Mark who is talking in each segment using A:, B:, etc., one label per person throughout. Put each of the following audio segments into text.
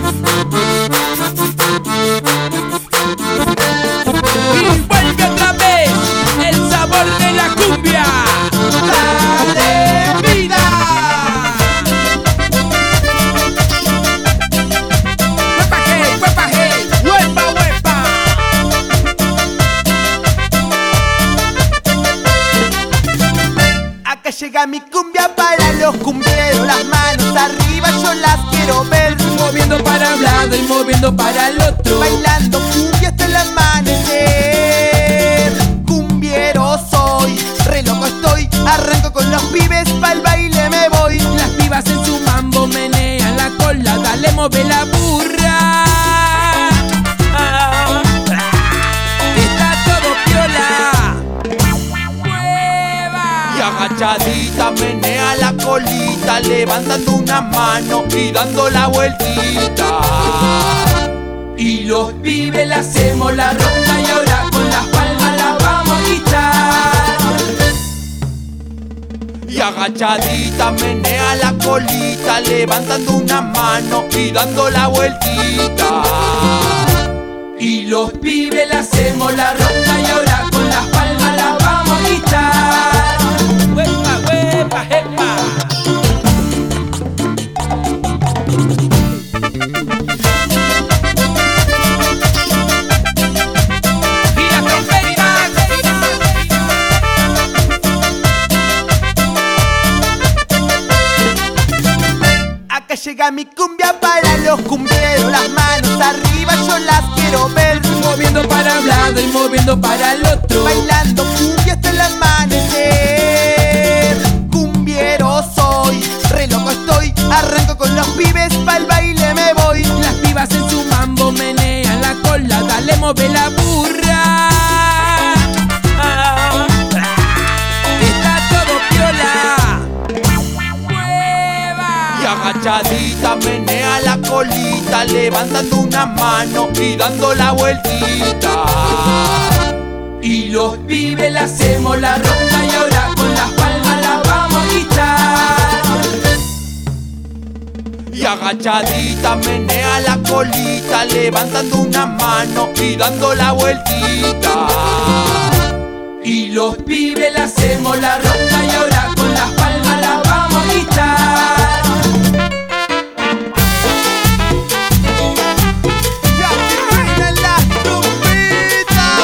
A: Y vuelve otra vez el sabor de la cumbia. ¡Dale vida! ¡Huepa hey, huepa hey! ¡Huepa, huepa!
B: Acá llega mi cumbia para los cumbieros. Las manos arriba yo las quiero ver.
A: Moviendo para un lado y moviendo para el otro.
B: Bailando cumbia hasta el amanecer. Cumbiero soy, re loco estoy. Arranco con los pibes, pa'l baile me voy.
A: Las pibas en su mambo menean la cola. Dale, mueve la burra. Está todo piola. ¡Mueva!
B: Y agachadita menea la colita, levantando una mano y dando la vueltita.
A: Y los pibes le hacemos la ronda y ahora con las palmas la vamos a quitar.
B: Y agachadita menea la colita, levantando una mano y dando la vueltita.
A: Y los pibes le hacemos la ronda y ahora con las palmas la vamos a quitar. ¡Huepa, huepa, jepa! Y la trompeta.
B: Acá llega mi cumbia para los cumbieros. Las manos arriba yo las quiero ver.
A: Moviendo para un lado y moviendo para el otro.
B: Bailando cumbia hasta el amanecer. Cumbiero soy, re loco estoy. Arranco con los pibes, pa'l baile me voy.
A: Las pibas en su mambo menean la cola. Dale, mueve la burra. Está todo piola. ¡Mueva!
B: Y agachadita menea la colita, levantando una mano y dando la vueltita.
A: Y los pibes le hacemos la ronda y ahora con las palmas la vamos a quitar.
B: Y agachadita menea la colita, levantando una mano y dando la vueltita.
A: Y los pibes le hacemos la ronda y ahora con las palmas la vamos a quitar.
B: Y aquí suenan las trompetas.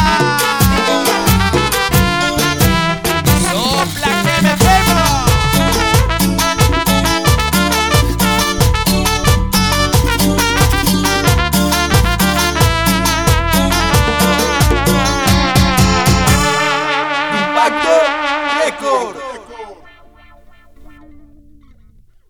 B: Sopla que me quemo. Impacto Record.